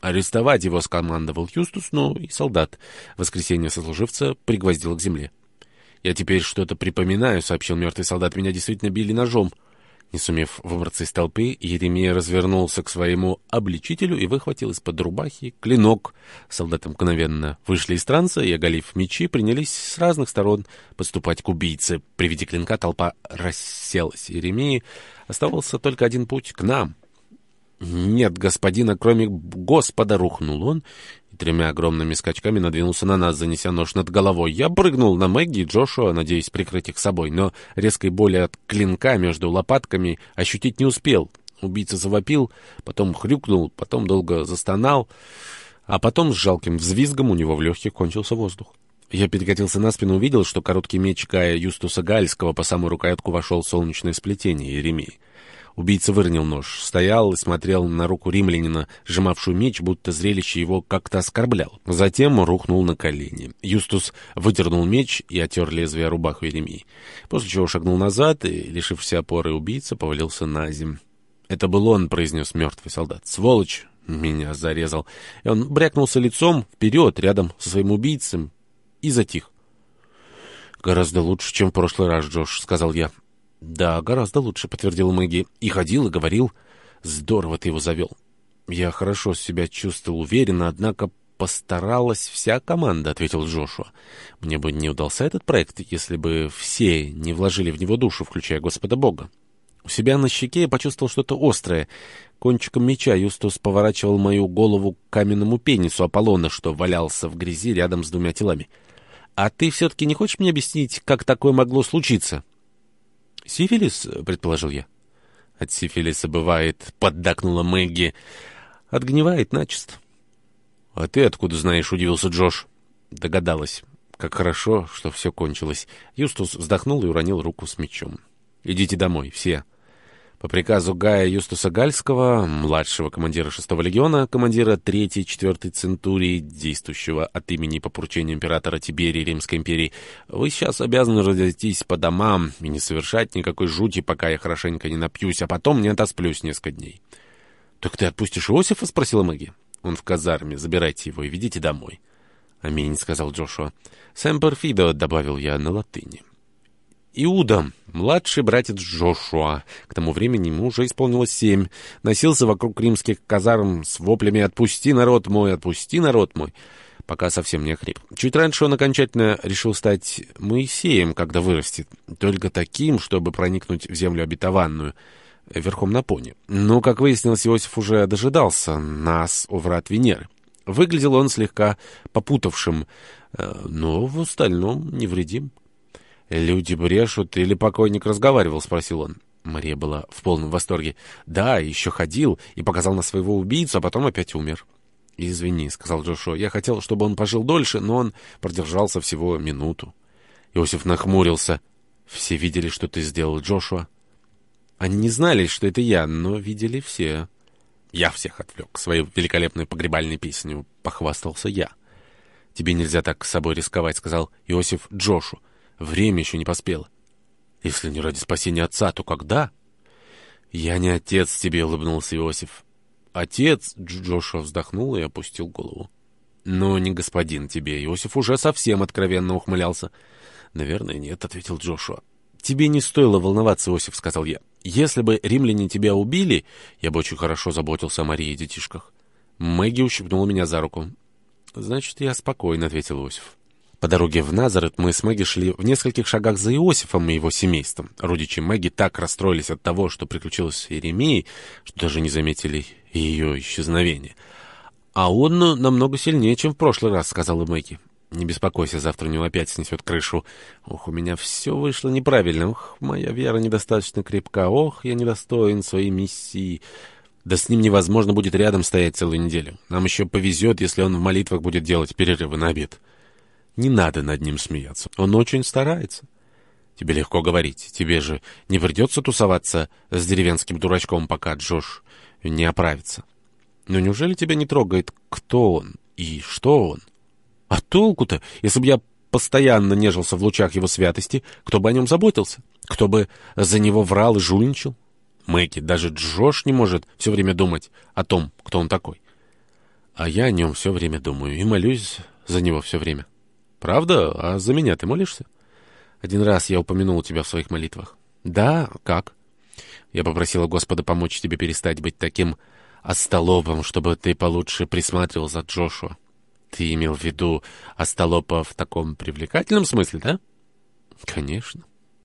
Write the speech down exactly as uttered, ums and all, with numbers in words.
«Арестовать его!» — скомандовал Юстус, но и солдат воскресенье сослуживца пригвоздило к земле. «Я теперь что-то припоминаю», — сообщил мертвый солдат. «Меня действительно били ножом». Не сумев выбраться из толпы, Еремия развернулся к своему обличителю и выхватил из-под рубахи клинок. Солдаты мгновенно вышли из транса и, оголив мечи, принялись с разных сторон подступать к убийце. При виде клинка толпа расселась. Еремии оставался только один путь — к нам. «Нет господина, кроме Господа!» — рухнул он и тремя огромными скачками надвинулся на нас, занеся нож над головой. Я прыгнул на Мэгги и Джошуа, надеясь прикрыть их собой, но резкой боли от клинка между лопатками ощутить не успел. Убийца завопил, потом хрюкнул, потом долго застонал, а потом с жалким взвизгом у него в легких кончился воздух. Я перекатился на спину и увидел, что короткий меч Гая Юстуса Гальского по самую рукоятку вошел в солнечное сплетение Еремии. Убийца выронил нож, стоял и смотрел на руку римлянина, сжимавшую меч, будто зрелище его как-то оскорблял. Затем рухнул на колени. Юстус выдернул меч и отер лезвие рубаху Еремии, после чего шагнул назад и, лишившись опоры, убийца повалился на землю. «Это был он», — произнес мертвый солдат. «Сволочь! Меня зарезал!» И он брякнулся лицом вперед, рядом со своим убийцем, и затих. «Гораздо лучше, чем в прошлый раз, Джош», — сказал я. «Да, гораздо лучше», — подтвердил Мэгги. «И ходил, и говорил. Здорово ты его завел». «Я хорошо себя чувствовал уверенно, однако постаралась вся команда», — ответил Джошуа. «Мне бы не удался этот проект, если бы все не вложили в него душу, включая Господа Бога». У себя на щеке я почувствовал что-то острое. Кончиком меча Юстус поворачивал мою голову к каменному пенису Аполлона, что валялся в грязи рядом с двумя телами. «А ты все-таки не хочешь мне объяснить, как такое могло случиться?» «Сифилис», — предположил я. «От сифилиса бывает», — поддакнула Мэгги. «Отгнивает начисто». «А ты откуда знаешь?» — удивился Джош. Догадалась. Как хорошо, что все кончилось. Юстус вздохнул и уронил руку с мечом. «Идите домой, все». По приказу Гая Юстуса Гальского, младшего командира шестого легиона, командира третьей и четвёртой центурии, действующего от имени по поручению императора Тиберии Римской империи, вы сейчас обязаны разойтись по домам и не совершать никакой жути, пока я хорошенько не напьюсь, а потом не отосплюсь несколько дней. «Так ты отпустишь Иосифа?» — спросила Мэгги. «Он в казарме, забирайте его и ведите домой». «Аминь», — сказал Джошуа. «Семпер фидо», — добавил я на латыни. Иуда, младший братец Джошуа, к тому времени ему уже исполнилось семь, носился вокруг римских казарм с воплями «Отпусти, народ мой! Отпусти, народ мой!», пока совсем не охрип. Чуть раньше он окончательно решил стать Моисеем, когда вырастет, только таким, чтобы проникнуть в землю обетованную, верхом на пони. Но, как выяснилось, Иосиф уже дожидался нас у врат Венеры. Выглядел он слегка попутавшим, но в остальном невредим. «Люди брешут или покойник разговаривал?» — спросил он. Мария была в полном восторге. «Да, еще ходил и показал на своего убийцу, а потом опять умер». «Извини», — сказал Джошуа, — «я хотел, чтобы он пожил дольше, но он продержался всего минуту». Иосиф нахмурился. «Все видели, что ты сделал, Джошуа?» «Они не знали, что это я, но видели все». «Я всех отвлек своей великолепной погребальной песней», — похвастался я. «Тебе нельзя так с собой рисковать», — сказал Иосиф Джошу. «Время еще не поспело». «Если не ради спасения отца, то когда?» «Я не отец тебе», — улыбнулся Иосиф. «Отец?» — Джошуа вздохнул и опустил голову. «Но не господин тебе». Иосиф уже совсем откровенно ухмылялся. «Наверное, нет», — ответил Джошуа. «Тебе не стоило волноваться, Иосиф», — сказал я. «Если бы римляне тебя убили, я бы очень хорошо заботился о Марии и детишках». Мэгги ущипнула меня за руку. «Значит, я спокойно», — ответил Иосиф. По дороге в Назарет мы с Мэгги шли в нескольких шагах за Иосифом и его семейством. Родичи Мэгги так расстроились от того, что приключилось с Иеремией, что даже не заметили ее исчезновения. «А он намного сильнее, чем в прошлый раз», — сказала Мэгги. «Не беспокойся, завтра у него опять снесет крышу. Ох, у меня все вышло неправильно. Ох, моя вера недостаточно крепка. Ох, я недостоин своей миссии. Да с ним невозможно будет рядом стоять целую неделю. Нам еще повезет, если он в молитвах будет делать перерывы на обед». «Не надо над ним смеяться. Он очень старается». «Тебе легко говорить. Тебе же не придется тусоваться с деревенским дурачком, пока Джош не оправится. Но неужели тебя не трогает, кто он и что он? А толку-то, если бы я постоянно нежился в лучах его святости, кто бы о нем заботился? Кто бы за него врал и жульничал? Мэгги, даже Джош не может все время думать о том, кто он такой». А я о нем все время думаю и молюсь за него все время. Правда? А за меня ты молишься? Один раз я упомянул тебя в своих молитвах. Да? Как? Я попросила Господа помочь тебе перестать быть таким остолопом, чтобы ты получше присматривал за Джошуа. Ты имел в виду остолопа в таком привлекательном смысле, да? Конечно.